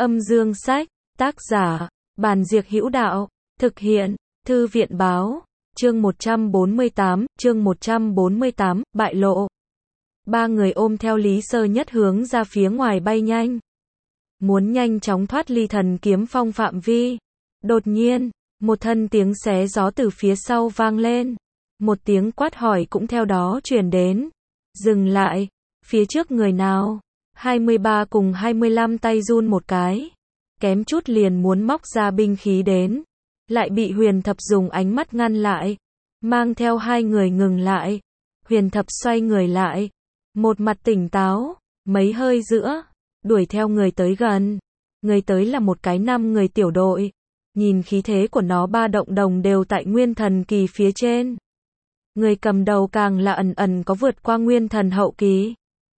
Âm dương sách, tác giả, Bàn Diệc Hữu Đạo, thực hiện, Thư viện Báo, chương 148, bại lộ. Ba người ôm theo Lý Sơ Nhất hướng ra phía ngoài bay nhanh. Muốn nhanh chóng thoát ly Thần Kiếm Phong phạm vi. Đột nhiên, một thân tiếng xé gió từ phía sau vang lên. Một tiếng quát hỏi cũng theo đó truyền đến. Dừng lại, phía trước người nào? 23 cùng 25 tay run một cái. Kém chút liền muốn móc ra binh khí đến. Lại bị Huyền Thập dùng ánh mắt ngăn lại. Mang theo hai người ngừng lại. Huyền Thập xoay người lại. Một mặt tỉnh táo, mấy hơi giữa, đuổi theo người tới gần. Người tới là một cái 5 người tiểu đội. Nhìn khí thế của nó ba động đồng đều tại Nguyên Thần Kỳ phía trên. Người cầm đầu càng là ẩn ẩn có vượt qua Nguyên Thần Hậu Kỳ.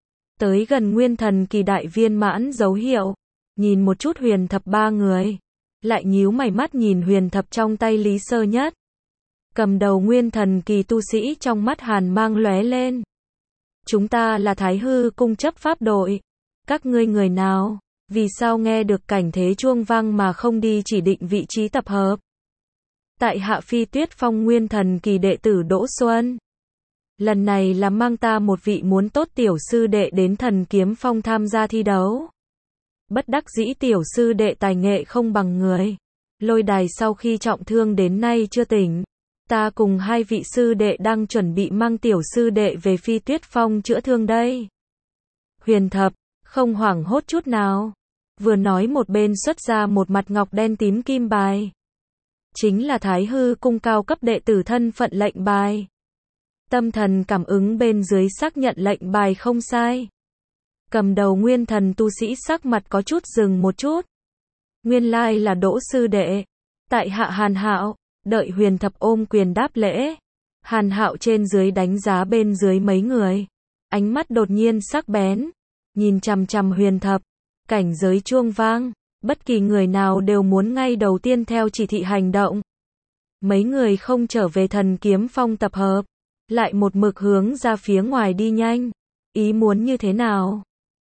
Tới gần Nguyên Thần Kỳ đại viên mãn dấu hiệu. Nhìn một chút Huyền Thập ba người. Lại nhíu mày mắt nhìn Huyền Thập trong tay Lý Sơ Nhất. Cầm đầu Nguyên Thần Kỳ tu sĩ trong mắt hàn mang lóe lên. Chúng ta là Thái Hư cung chấp pháp đội. Các ngươi người nào? Vì sao nghe được cảnh thế chuông vang mà không đi chỉ định vị trí tập hợp? Tại hạ Phi Tuyết Phong Nguyên Thần Kỳ đệ tử Đỗ Xuân. Lần này là mang ta một vị muốn tốt tiểu sư đệ đến Thần Kiếm Phong tham gia thi đấu. Bất đắc dĩ tiểu sư đệ tài nghệ không bằng người. Lôi đài sau khi trọng thương đến nay chưa tỉnh. Ta cùng hai vị sư đệ đang chuẩn bị mang tiểu sư đệ về Phi Tuyết Phong chữa thương đây. Huyền Thập, không hoảng hốt chút nào. Vừa nói một bên xuất ra một mặt ngọc đen tím kim bài. Chính là Thái Hư cung cao cấp đệ tử thân phận lệnh bài. Tâm thần cảm ứng bên dưới xác nhận lệnh bài không sai. Cầm đầu Nguyên Thần tu sĩ sắc mặt có chút dừng một chút. Nguyên lai là Đỗ sư đệ. Tại hạ Hàn Hạo. Đợi Huyền Thập ôm quyền đáp lễ. Hàn Hạo trên dưới đánh giá bên dưới mấy người. Ánh mắt đột nhiên sắc bén. Nhìn chằm chằm Huyền Thập. Cảnh giới chuông vang. Bất kỳ người nào đều muốn ngay đầu tiên theo chỉ thị hành động. Mấy người không trở về Thần Kiếm Phong tập hợp. Lại một mực hướng ra phía ngoài đi nhanh. Ý muốn như thế nào?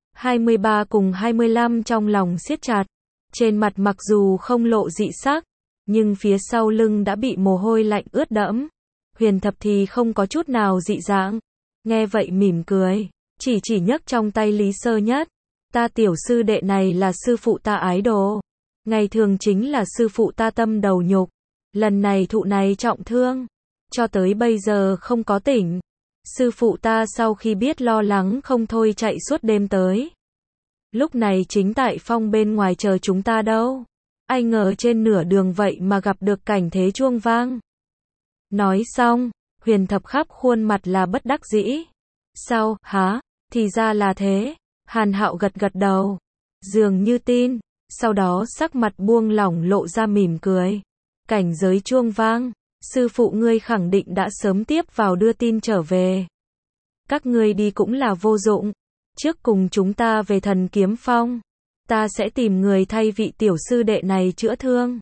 23 cùng 25 trong lòng siết chặt. Trên mặt mặc dù không lộ dị sắc. Nhưng phía sau lưng đã bị mồ hôi lạnh ướt đẫm. Huyền Thập thì không có chút nào dị dạng. Nghe vậy mỉm cười. Chỉ nhấc trong tay Lý Sơ Nhất. Ta tiểu sư đệ này là sư phụ ta ái đồ. Ngày thường chính là sư phụ ta tâm đầu nhục. Lần này thụ này trọng thương. Cho tới bây giờ không có tỉnh. Sư phụ ta sau khi biết lo lắng không thôi chạy suốt đêm tới. Lúc này chính tại phong bên ngoài chờ chúng ta đâu. Ai ngờ trên nửa đường vậy mà gặp được cảnh thế chuông vang. Nói xong, Huyền Thập khắp khuôn mặt là bất đắc dĩ. Sao, hả? Thì ra là thế. Hàn Hạo gật gật đầu. Dường như tin. Sau đó sắc mặt buông lỏng lộ ra mỉm cười. Cảnh giới chuông vang. Sư phụ ngươi khẳng định đã sớm tiếp vào đưa tin trở về. Các ngươi đi cũng là vô dụng. Trước cùng chúng ta về Thần Kiếm Phong. Ta sẽ tìm người thay vị tiểu sư đệ này chữa thương.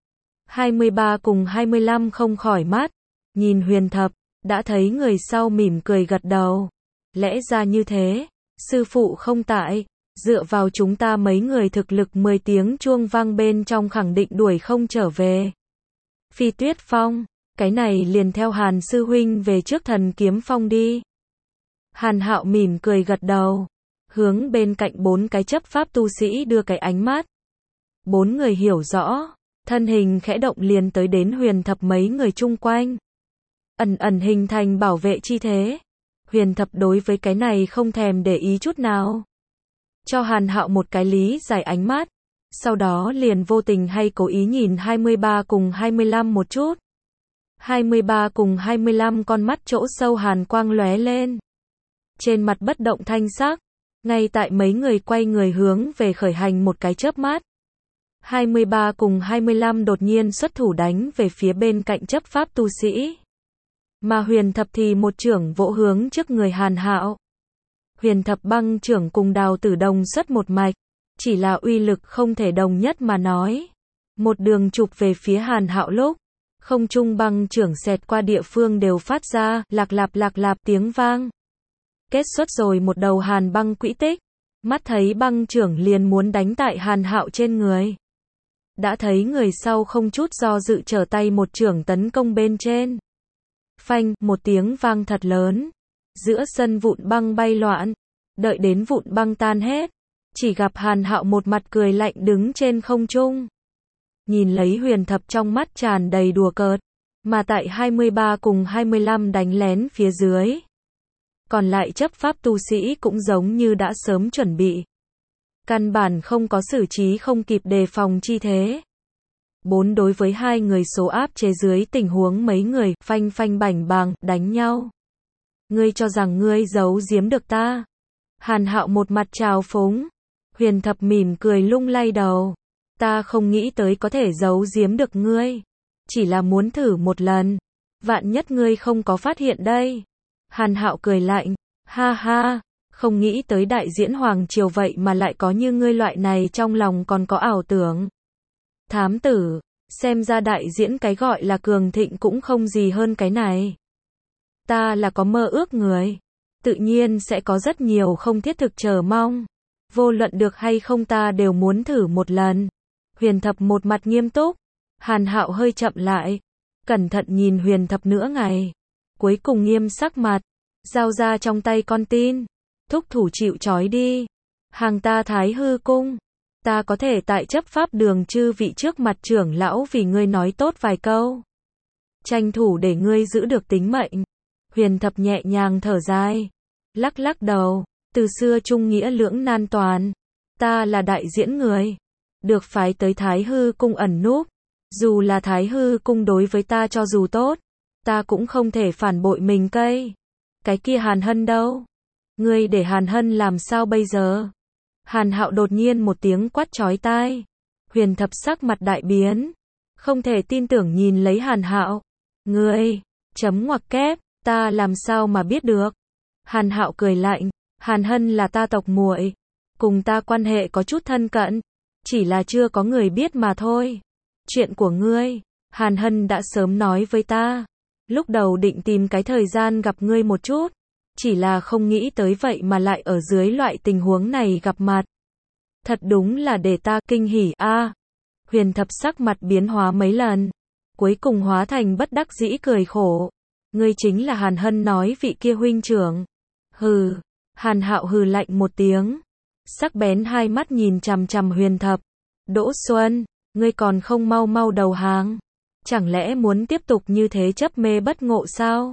23 cùng 25 không khỏi mắt. Nhìn Huyền Thập. Đã thấy người sau mỉm cười gật đầu. Lẽ ra như thế. Sư phụ không tại. Dựa vào chúng ta mấy người thực lực 10 tiếng chuông vang bên trong khẳng định đuổi không trở về. Phi Tuyết Phong. Cái này liền theo Hàn sư huynh về trước Thần Kiếm Phong đi. Hàn Hạo mỉm cười gật đầu. Hướng bên cạnh 4 cái chấp pháp tu sĩ đưa cái ánh mắt. 4 người hiểu rõ. Thân hình khẽ động liền tới đến Huyền Thập mấy người chung quanh. Ẩn ẩn hình thành bảo vệ chi thế. Huyền Thập đối với cái này không thèm để ý chút nào. Cho Hàn Hạo một cái lý giải ánh mắt. Sau đó liền vô tình hay cố ý nhìn 23 cùng 25 một chút. 23 cùng 25 con mắt chỗ sâu hàn quang lóe lên. Trên mặt bất động thanh sắc. Ngay tại mấy người quay người hướng về khởi hành một cái chớp mắt. 23 cùng 25 đột nhiên xuất thủ đánh về phía bên cạnh chấp pháp tu sĩ. Mà Huyền Thập thì một chưởng vỗ hướng trước người Hàn Hạo. Huyền Thập băng chưởng cùng Đào Tử đồng xuất một mạch. Chỉ là uy lực không thể đồng nhất mà nói. Một đường chụp về phía Hàn Hạo lúc. Không trung băng chưởng xẹt qua địa phương đều phát ra lạc lạp tiếng vang. Kết xuất rồi một đầu hàn băng quỹ tích. Mắt thấy băng trưởng liền muốn đánh tại Hàn Hạo trên người. Đã thấy người sau không chút do dự trở tay một chưởng tấn công bên trên. Phanh, một tiếng vang thật lớn. Giữa sân vụn băng bay loạn. Đợi đến vụn băng tan hết. Chỉ gặp Hàn Hạo một mặt cười lạnh đứng trên không trung. Nhìn lấy Huyền Thập trong mắt tràn đầy đùa cợt. Mà tại 23 cùng 25 đánh lén phía dưới. Còn lại chấp pháp tu sĩ cũng giống như đã sớm chuẩn bị. Căn bản không có xử trí không kịp đề phòng chi thế. 4 đối với 2 người số áp chế dưới tình huống mấy người phanh phanh bảnh bàng đánh nhau. Ngươi cho rằng ngươi giấu giếm được ta? Hàn Hạo một mặt trào phúng. Huyền Thập mỉm cười lung lay đầu. Ta không nghĩ tới có thể giấu giếm được ngươi. Chỉ là muốn thử một lần. Vạn nhất ngươi không có phát hiện đây. Hàn Hạo cười lạnh. Ha ha. Không nghĩ tới đại diễn hoàng triều vậy mà lại có như ngươi loại này trong lòng còn có ảo tưởng. Thám tử. Xem ra đại diễn cái gọi là cường thịnh cũng không gì hơn cái này. Ta là có mơ ước người. Tự nhiên sẽ có rất nhiều không thiết thực chờ mong. Vô luận được hay không ta đều muốn thử một lần. Huyền Thập một mặt nghiêm túc. Hàn Hạo hơi chậm lại. Cẩn thận nhìn Huyền Thập nửa ngày. Cuối cùng nghiêm sắc mặt. Giao ra trong tay con tin. Thúc thủ chịu trói đi. Hàng ta Thái Hư cung. Ta có thể tại chấp pháp đường chư vị trước mặt trưởng lão vì ngươi nói tốt vài câu. Tranh thủ để ngươi giữ được tính mệnh. Huyền Thập nhẹ nhàng thở dài. Lắc lắc đầu. Từ xưa trung nghĩa lưỡng nan toàn. Ta là đại diễn người. Được phái tới Thái Hư cung ẩn núp. Dù là Thái Hư cung đối với ta cho dù tốt. Ta cũng không thể phản bội mình cây. Cái kia Hàn Hân đâu? Ngươi để Hàn Hân làm sao bây giờ? Hàn Hạo đột nhiên một tiếng quát chói tai. Huyền Thập sắc mặt đại biến. Không thể tin tưởng nhìn lấy Hàn Hạo. Ngươi, chấm ngoặc kép, ta làm sao mà biết được? Hàn Hạo cười lạnh. Hàn Hân là ta tộc muội. Cùng ta quan hệ có chút thân cận. Chỉ là chưa có người biết mà thôi. Chuyện của ngươi, Hàn Hân đã sớm nói với ta. Lúc đầu định tìm cái thời gian gặp ngươi một chút. Chỉ là không nghĩ tới vậy mà lại ở dưới loại tình huống này gặp mặt. Thật đúng là để ta kinh hỉ a. Huyền Thập sắc mặt biến hóa mấy lần. Cuối cùng hóa thành bất đắc dĩ cười khổ. Ngươi chính là Hàn Hân nói vị kia huynh trưởng. Hừ. Hàn Hạo hừ lạnh một tiếng. Sắc bén hai mắt nhìn chằm chằm Huyền Thập. Đỗ Xuân, ngươi còn không mau mau đầu hàng. Chẳng lẽ muốn tiếp tục như thế chấp mê bất ngộ sao?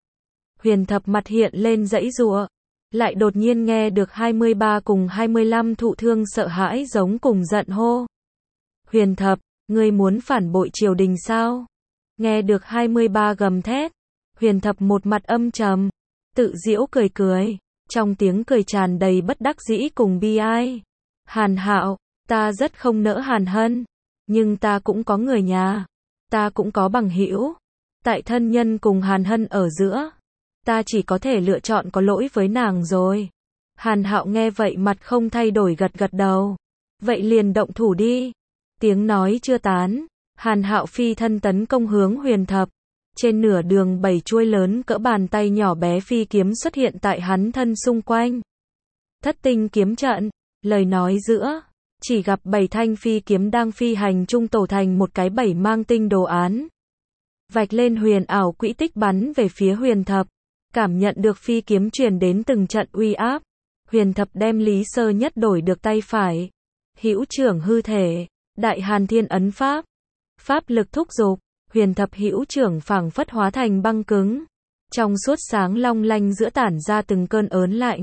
Huyền Thập mặt hiện lên giãy giụa. Lại đột nhiên nghe được 23 cùng 25 thụ thương sợ hãi giống cùng giận hô. Huyền Thập, ngươi muốn phản bội triều đình sao? Nghe được 23 gầm thét. Huyền Thập một mặt âm trầm. Tự giễu cười cười. Trong tiếng cười tràn đầy bất đắc dĩ cùng bi ai. Hàn Hạo, ta rất không nỡ Hàn Hân. Nhưng ta cũng có người nhà. Ta cũng có bằng hữu. Tại thân nhân cùng Hàn Hân ở giữa. Ta chỉ có thể lựa chọn có lỗi với nàng rồi. Hàn Hạo nghe vậy mặt không thay đổi gật gật đầu. Vậy liền động thủ đi. Tiếng nói chưa tán. Hàn Hạo phi thân tấn công hướng Huyền Thập. Trên nửa đường 7 chuôi lớn cỡ bàn tay nhỏ bé phi kiếm xuất hiện tại hắn thân xung quanh. Thất tinh kiếm trận. Lời nói giữa. Chỉ gặp 7 thanh phi kiếm đang phi hành chung tổ thành một cái 7 mang tinh đồ án. Vạch lên huyền ảo quỹ tích bắn về phía Huyền Thập. Cảm nhận được phi kiếm truyền đến từng trận uy áp. Huyền Thập đem Lý Sơ Nhất đổi được tay phải. Hữu trưởng hư thể. Đại Hàn Thiên ấn pháp. Pháp lực thúc giục. Huyền Thập hữu trưởng phảng phất hóa thành băng cứng. Trong suốt sáng long lanh giữa tản ra từng cơn ớn lạnh.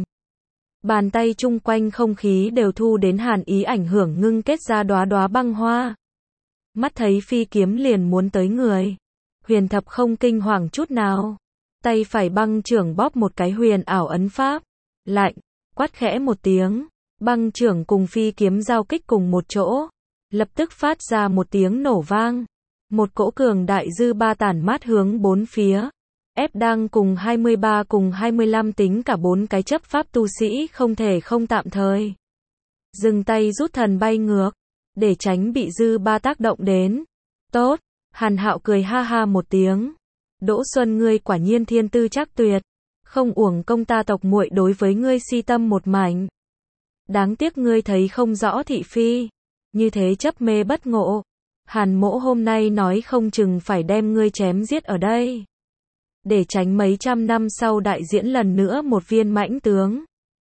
Bàn tay chung quanh không khí đều thu đến hàn ý ảnh hưởng ngưng kết ra đóa đóa băng hoa. Mắt thấy phi kiếm liền muốn tới người. Huyền Thập không kinh hoàng chút nào. Tay phải băng trưởng bóp một cái huyền ảo ấn pháp. Lạnh, quát khẽ một tiếng. Băng trưởng cùng phi kiếm giao kích cùng một chỗ. Lập tức phát ra một tiếng nổ vang. Một cỗ cường đại dư ba tản mát hướng bốn phía. Ép đang cùng 23 cùng 25 tính cả 4 cái chấp pháp tu sĩ không thể không tạm thời. Dừng tay rút thần bay ngược. Để tránh bị dư ba tác động đến. Tốt. Hàn Hạo cười ha ha một tiếng. Đỗ Xuân ngươi quả nhiên thiên tư chắc tuyệt. Không uổng công ta tộc muội đối với ngươi si tâm một mảnh. Đáng tiếc ngươi thấy không rõ thị phi. Như thế chấp mê bất ngộ. Hàn Mỗ hôm nay nói không chừng phải đem ngươi chém giết ở đây. Để tránh mấy trăm năm sau đại diễn lần nữa một viên mãnh tướng.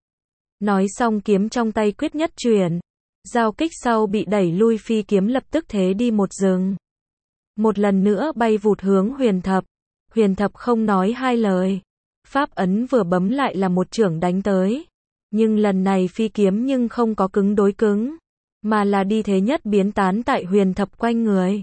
Nói xong kiếm trong tay quyết nhất chuyển. Giao kích sau bị đẩy lui phi kiếm lập tức thế đi một rừng. Một lần nữa bay vụt hướng Huyền Thập. Huyền Thập không nói hai lời. Pháp ấn vừa bấm lại là một chưởng đánh tới. Nhưng lần này phi kiếm nhưng không có cứng đối cứng. Mà là đi thế nhất biến tán tại Huyền Thập quanh người.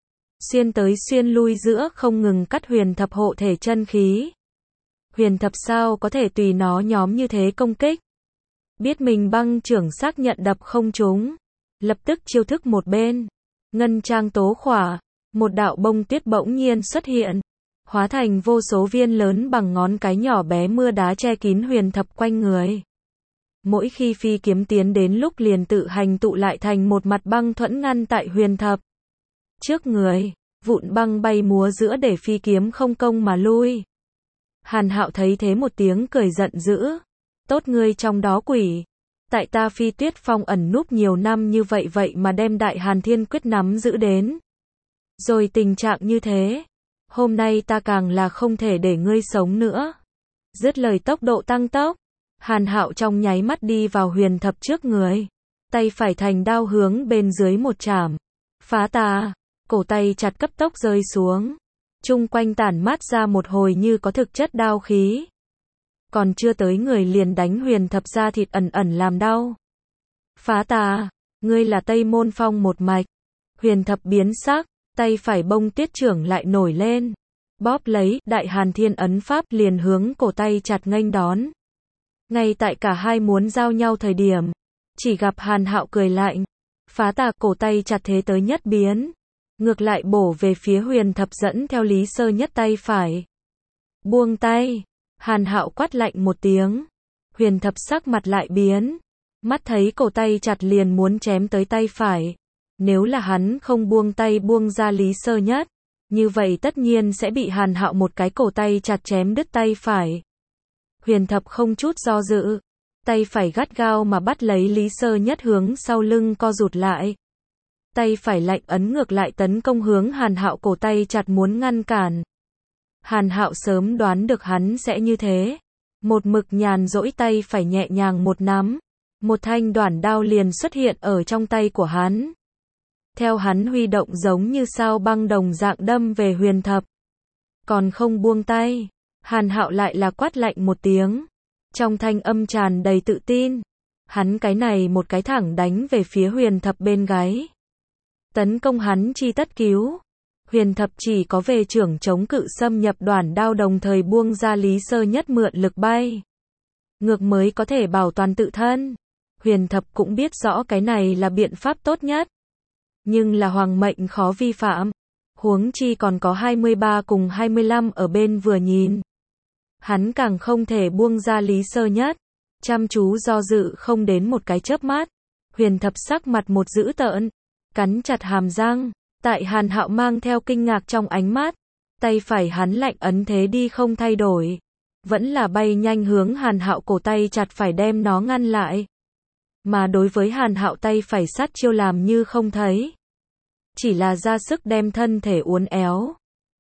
Xuyên tới xuyên lui giữa không ngừng cắt Huyền Thập hộ thể chân khí. Huyền Thập sao có thể tùy nó nhóm như thế công kích. Biết mình băng chưởng xác nhận đập không trúng. Lập tức chiêu thức một bên. Ngân trang tố khỏa. Một đạo bông tuyết bỗng nhiên xuất hiện. Hóa thành vô số viên lớn bằng ngón cái nhỏ bé mưa đá che kín Huyền Thập quanh người. Mỗi khi phi kiếm tiến đến lúc liền tự hành tụ lại thành một mặt băng thuẫn ngăn tại Huyền Thập trước người, vụn băng bay múa giữa để phi kiếm không công mà lui. Hàn Hạo thấy thế một tiếng cười giận dữ. Tốt ngươi trong đó quỷ. Tại ta Phi Tuyết Phong ẩn núp nhiều năm như vậy mà đem Đại Hàn Thiên Quyết nắm giữ đến. Rồi tình trạng như thế. Hôm nay ta càng là không thể để ngươi sống nữa. Dứt lời tốc độ tăng tốc. Hàn Hạo trong nháy mắt đi vào Huyền Thập trước người. Tay phải thành đao hướng bên dưới một chảm. Phá tà. Cổ tay chặt cấp tốc rơi xuống. Chung quanh tản mát ra một hồi như có thực chất đao khí. Còn chưa tới người liền đánh Huyền Thập ra thịt ẩn ẩn làm đau. Phá tà. Ngươi là Tây Môn Phong một mạch. Huyền Thập biến sắc. Tay phải bông tuyết trưởng lại nổi lên. Bóp lấy Đại Hàn Thiên ấn pháp liền hướng cổ tay chặt nghênh đón. Ngay tại cả hai muốn giao nhau thời điểm. Chỉ gặp Hàn Hạo cười lạnh. Phá tà cổ tay chặt thế tới nhất biến. Ngược lại bổ về phía Huyền Thập dẫn theo Lý Sơ Nhất tay phải. Buông tay. Hàn Hạo quát lạnh một tiếng. Huyền Thập sắc mặt lại biến. Mắt thấy cổ tay chặt liền muốn chém tới tay phải. Nếu là hắn không buông tay buông ra Lý Sơ Nhất. Như vậy tất nhiên sẽ bị Hàn Hạo một cái cổ tay chặt chém đứt tay phải. Huyền Thập không chút do dự. Tay phải gắt gao mà bắt lấy Lý Sơ Nhất hướng sau lưng co rụt lại. Tay phải lạnh ấn ngược lại tấn công hướng Hàn Hạo cổ tay chặt muốn ngăn cản. Hàn Hạo sớm đoán được hắn sẽ như thế. Một mực nhàn rỗi tay phải nhẹ nhàng một nắm. Một thanh đoản đao liền xuất hiện ở trong tay của hắn. Theo hắn huy động giống như sao băng đồng dạng đâm về Huyền Thập. Còn không buông tay. Hàn Hạo lại là quát lạnh một tiếng. Trong thanh âm tràn đầy tự tin. Hắn cái này một cái thẳng đánh về phía Huyền Thập bên gáy. Tấn công hắn chi tất cứu. Huyền Thập chỉ có về trưởng chống cự xâm nhập đoản đao đồng thời buông ra Lý Sơ Nhất mượn lực bay. Ngược mới có thể bảo toàn tự thân. Huyền Thập cũng biết rõ cái này là biện pháp tốt nhất. Nhưng là hoàng mệnh khó vi phạm. Huống chi còn có 23 cùng 25 ở bên vừa nhìn. Hắn càng không thể buông ra Lý Sơ Nhất. Chăm chú do dự không đến một cái chớp mắt. Huyền Thập sắc mặt một dữ tợn. Cắn chặt hàm răng. Tại Hàn Hạo mang theo kinh ngạc trong ánh mắt. Tay phải hắn lạnh ấn thế đi không thay đổi. Vẫn là bay nhanh hướng Hàn Hạo cổ tay chặt phải đem nó ngăn lại. Mà đối với Hàn Hạo tay phải sát chiêu làm như không thấy. Chỉ là ra sức đem thân thể uốn éo.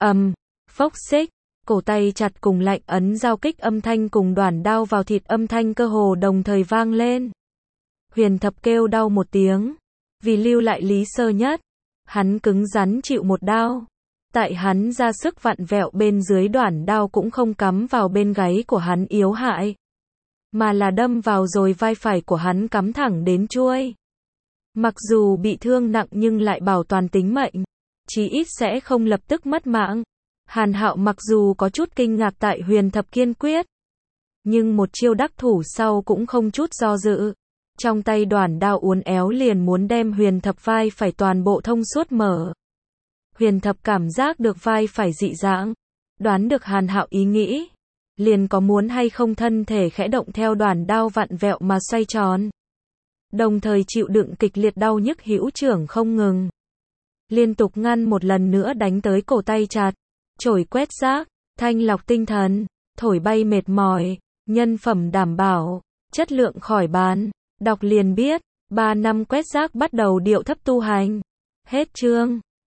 Phốc xích. Cổ tay chặt cùng lạnh ấn giao kích âm thanh cùng đoản đao vào thịt âm thanh cơ hồ đồng thời vang lên. Huyền Thập kêu đau một tiếng. Vì lưu lại Lý Sơ Nhất. Hắn cứng rắn chịu một đao. Tại hắn ra sức vặn vẹo bên dưới đoản đao cũng không cắm vào bên gáy của hắn yếu hại. Mà là đâm vào rồi vai phải của hắn cắm thẳng đến chuôi. Mặc dù bị thương nặng nhưng lại bảo toàn tính mệnh. Chí ít sẽ không lập tức mất mạng. Hàn Hạo mặc dù có chút kinh ngạc tại Huyền Thập kiên quyết. Nhưng một chiêu đắc thủ sau cũng không chút do dự. Trong tay đoản đao uốn éo liền muốn đem Huyền Thập vai phải toàn bộ thông suốt mở. Huyền Thập cảm giác được vai phải dị dạng. Đoán được Hàn Hạo ý nghĩ. Liền có muốn hay không thân thể khẽ động theo đoản đao vặn vẹo mà xoay tròn. Đồng thời chịu đựng kịch liệt đau nhức hữu trưởng không ngừng. Liên tục ngăn một lần nữa đánh tới cổ tay chặt. Chổi quét rác, thanh lọc tinh thần, thổi bay mệt mỏi, nhân phẩm đảm bảo, chất lượng khỏi bàn. Đọc liền biết, 3 năm quét rác bắt đầu điệu thấp tu hành. Hết chương.